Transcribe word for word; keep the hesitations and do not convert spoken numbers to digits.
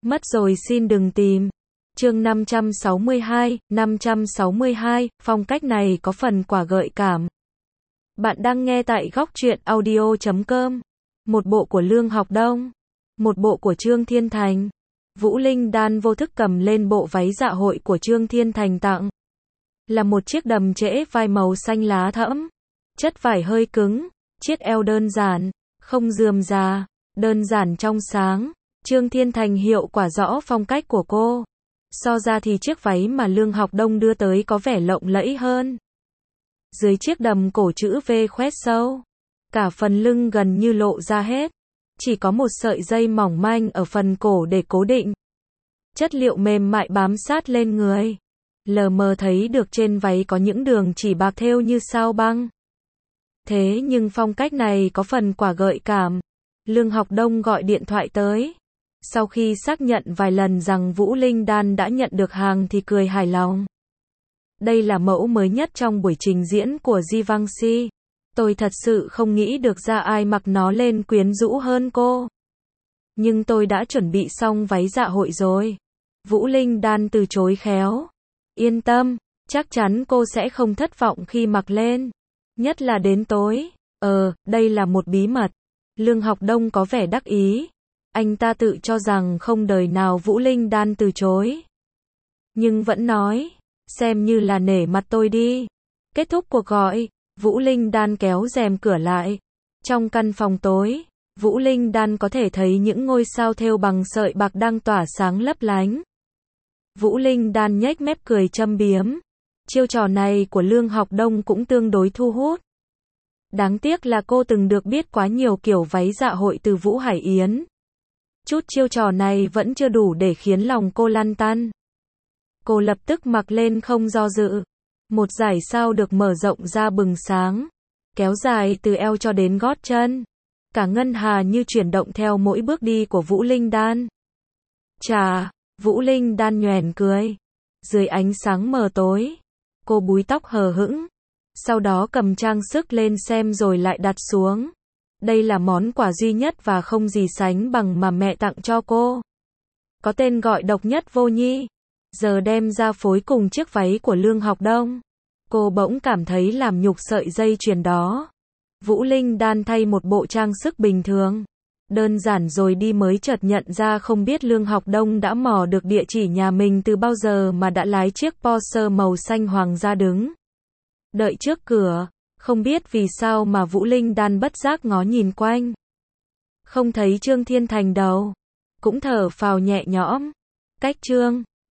Mất rồi xin đừng tìm. Chương năm trăm sáu mươi hai, năm trăm sáu mươi hai, phong cách này có phần quả gợi cảm. Bạn đang nghe tại góc truyện audio chấm com. Một bộ của Lương Học Đông, một bộ của Trương Thiên Thành. Vũ Linh Đan vô thức cầm lên bộ váy dạ hội của Trương Thiên Thành tặng. Là một chiếc đầm trễ vai màu xanh lá thẫm. Chất vải hơi cứng, chiếc eo đơn giản, không rườm rà, đơn giản trong sáng. Trương Thiên Thành hiệu quả rõ phong cách của cô. So ra thì chiếc váy mà Lương Học Đông đưa tới có vẻ lộng lẫy hơn. Dưới chiếc đầm cổ chữ V khoét sâu, cả phần lưng gần như lộ ra hết. Chỉ có một sợi dây mỏng manh ở phần cổ để cố định. Chất liệu mềm mại bám sát lên người. Lờ mờ thấy được trên váy có những đường chỉ bạc thêu như sao băng. Thế nhưng phong cách này có phần quả gợi cảm. Lương Học Đông gọi điện thoại tới. Sau khi xác nhận vài lần rằng Vũ Linh Đan đã nhận được hàng thì cười hài lòng. Đây là mẫu mới nhất trong buổi trình diễn của Givenchy. Tôi thật sự không nghĩ được ra ai mặc nó lên quyến rũ hơn cô. Nhưng tôi đã chuẩn bị xong váy dạ hội rồi. Vũ Linh Đan từ chối khéo. Yên tâm, chắc chắn cô sẽ không thất vọng khi mặc lên. Nhất là đến tối. Ờ, đây là một bí mật. Lương Học Đông có vẻ đắc ý. Anh ta tự cho rằng không đời nào Vũ Linh Đan từ chối. Nhưng vẫn nói, xem như là nể mặt tôi đi. Kết thúc cuộc gọi, Vũ Linh Đan kéo rèm cửa lại. Trong căn phòng tối, Vũ Linh Đan có thể thấy những ngôi sao thêu bằng sợi bạc đang tỏa sáng lấp lánh. Vũ Linh Đan nhếch mép cười châm biếm. Chiêu trò này của Lương Học Đông cũng tương đối thu hút. Đáng tiếc là cô từng được biết quá nhiều kiểu váy dạ hội từ Vũ Hải Yến. Chút chiêu trò này vẫn chưa đủ để khiến lòng cô lăn tăn. Cô lập tức mặc lên không do dự. Một dải sao được mở rộng ra bừng sáng, kéo dài từ eo cho đến gót chân. Cả ngân hà như chuyển động theo mỗi bước đi của Vũ Linh Đan. Chà, Vũ Linh Đan nhoẻn cười. Dưới ánh sáng mờ tối, cô búi tóc hờ hững. Sau đó cầm trang sức lên xem rồi lại đặt xuống. Đây là món quà duy nhất và không gì sánh bằng mà mẹ tặng cho cô. Có tên gọi độc nhất vô nhị. Giờ đem ra phối cùng chiếc váy của Lương Học Đông. Cô bỗng cảm thấy làm nhục sợi dây chuyền đó. Vũ Linh Đan thay một bộ trang sức bình thường. Đơn giản rồi đi mới chợt nhận ra không biết Lương Học Đông đã mò được địa chỉ nhà mình từ bao giờ mà đã lái chiếc Porsche màu xanh hoàng ra đứng đợi trước cửa. Không biết vì sao mà Vũ Linh Đan bất giác ngó nhìn quanh. Không thấy Trương Thiên Thành đâu. Cũng thở phào nhẹ nhõm. Cách Trương